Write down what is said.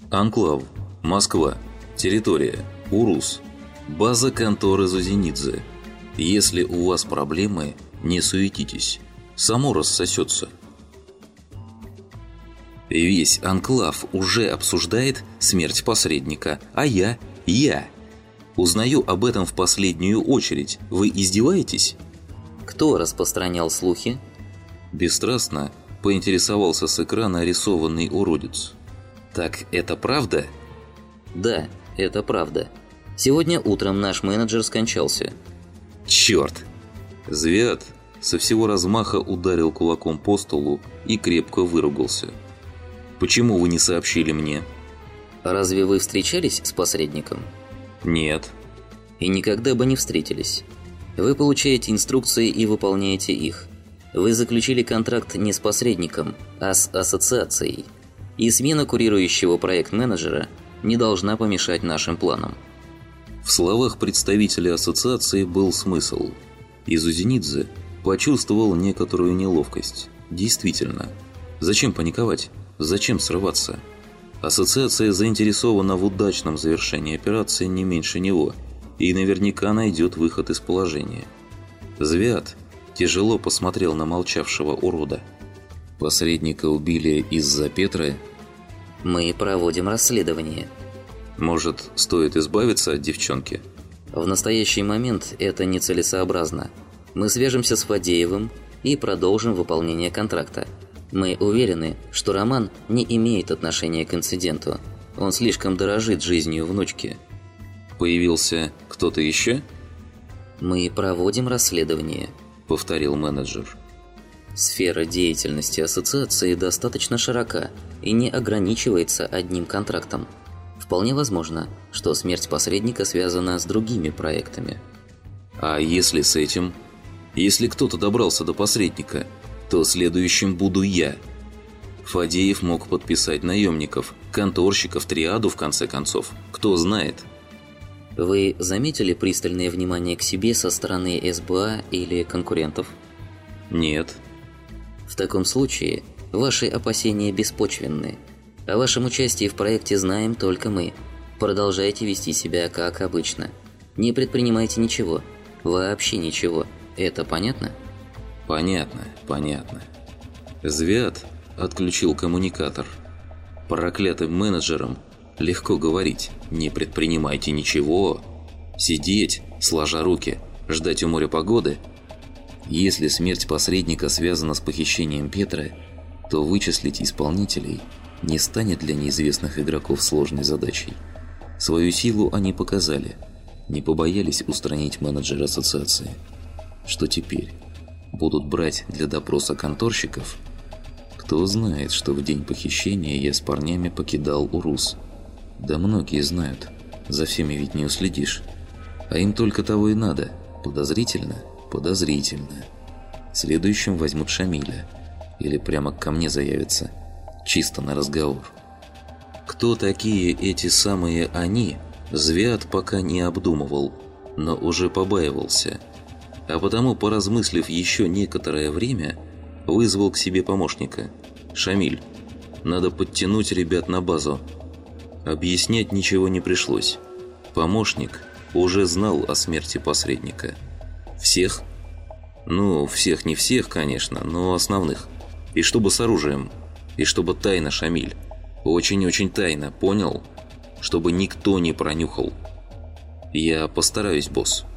Анклав. Москва. Территория. Урус. База конторы Зузенидзе. Если у вас проблемы, не суетитесь. Само рассосется. Весь анклав уже обсуждает смерть посредника, а я. Узнаю об этом в последнюю очередь. Вы издеваетесь? Кто распространял слухи? Бесстрастно поинтересовался с экрана рисованный уродец. Так это правда? Да, это правда. Сегодня утром наш менеджер скончался. Черт! Звят со всего размаха ударил кулаком по столу и крепко выругался. Почему вы не сообщили мне? Разве вы встречались с посредником? Нет. И никогда бы не встретились. Вы получаете инструкции и выполняете их. Вы заключили контракт не с посредником, а с ассоциацией. И смена курирующего проект-менеджера не должна помешать нашим планам. В словах представителя ассоциации был смысл. И Зузенидзе почувствовал некоторую неловкость. Действительно, зачем паниковать? Зачем срываться? Ассоциация заинтересована в удачном завершении операции не меньше него и наверняка найдет выход из положения. Звят тяжело посмотрел на молчавшего урода. Посредника убили из-за Петра? Мы проводим расследование. Может, стоит избавиться от девчонки? В настоящий момент это нецелесообразно. Мы свяжемся с Фадеевым и продолжим выполнение контракта. Мы уверены, что Роман не имеет отношения к инциденту. Он слишком дорожит жизнью внучки. Появился кто-то еще? Мы проводим расследование, повторил менеджер. Сфера деятельности ассоциации достаточно широка и не ограничивается одним контрактом. Вполне возможно, что смерть посредника связана с другими проектами. А если с этим? Если кто-то добрался до посредника, то следующим буду я. Фадеев мог подписать наемников, конторщиков, триаду в конце концов. Кто знает? Вы заметили пристальное внимание к себе со стороны СБА или конкурентов? Нет. В таком случае ваши опасения беспочвенны. О вашем участии в проекте знаем только мы. Продолжайте вести себя как обычно. Не предпринимайте ничего. Вообще ничего. Это понятно? Понятно. Звят отключил коммуникатор. Проклятым менеджерам легко говорить: не предпринимайте ничего. Сидеть, сложа руки, ждать у моря погоды. Если смерть посредника связана с похищением Петра, то вычислить исполнителей не станет для неизвестных игроков сложной задачей. Свою силу они показали, не побоялись устранить менеджера ассоциации. Что теперь? Будут брать для допроса конторщиков? Кто знает, что в день похищения я с парнями покидал Урус. Да многие знают, за всеми ведь не уследишь. А им только того и надо. Подозрительно? Подозрительно. Следующим возьмут Шамиля. Или прямо ко мне заявятся. Чисто на разговор. Кто такие эти самые «они», Звят пока не обдумывал, но уже побаивался. А потому, поразмыслив еще некоторое время, вызвал к себе помощника. «Шамиль, надо подтянуть ребят на базу». Объяснять ничего не пришлось. Помощник уже знал о смерти посредника. Всех? Ну, всех не всех, конечно, но основных. И чтобы с оружием. И чтобы тайно, Шамиль. Очень-очень тайно, понял? Чтобы никто не пронюхал. Я постараюсь, босс.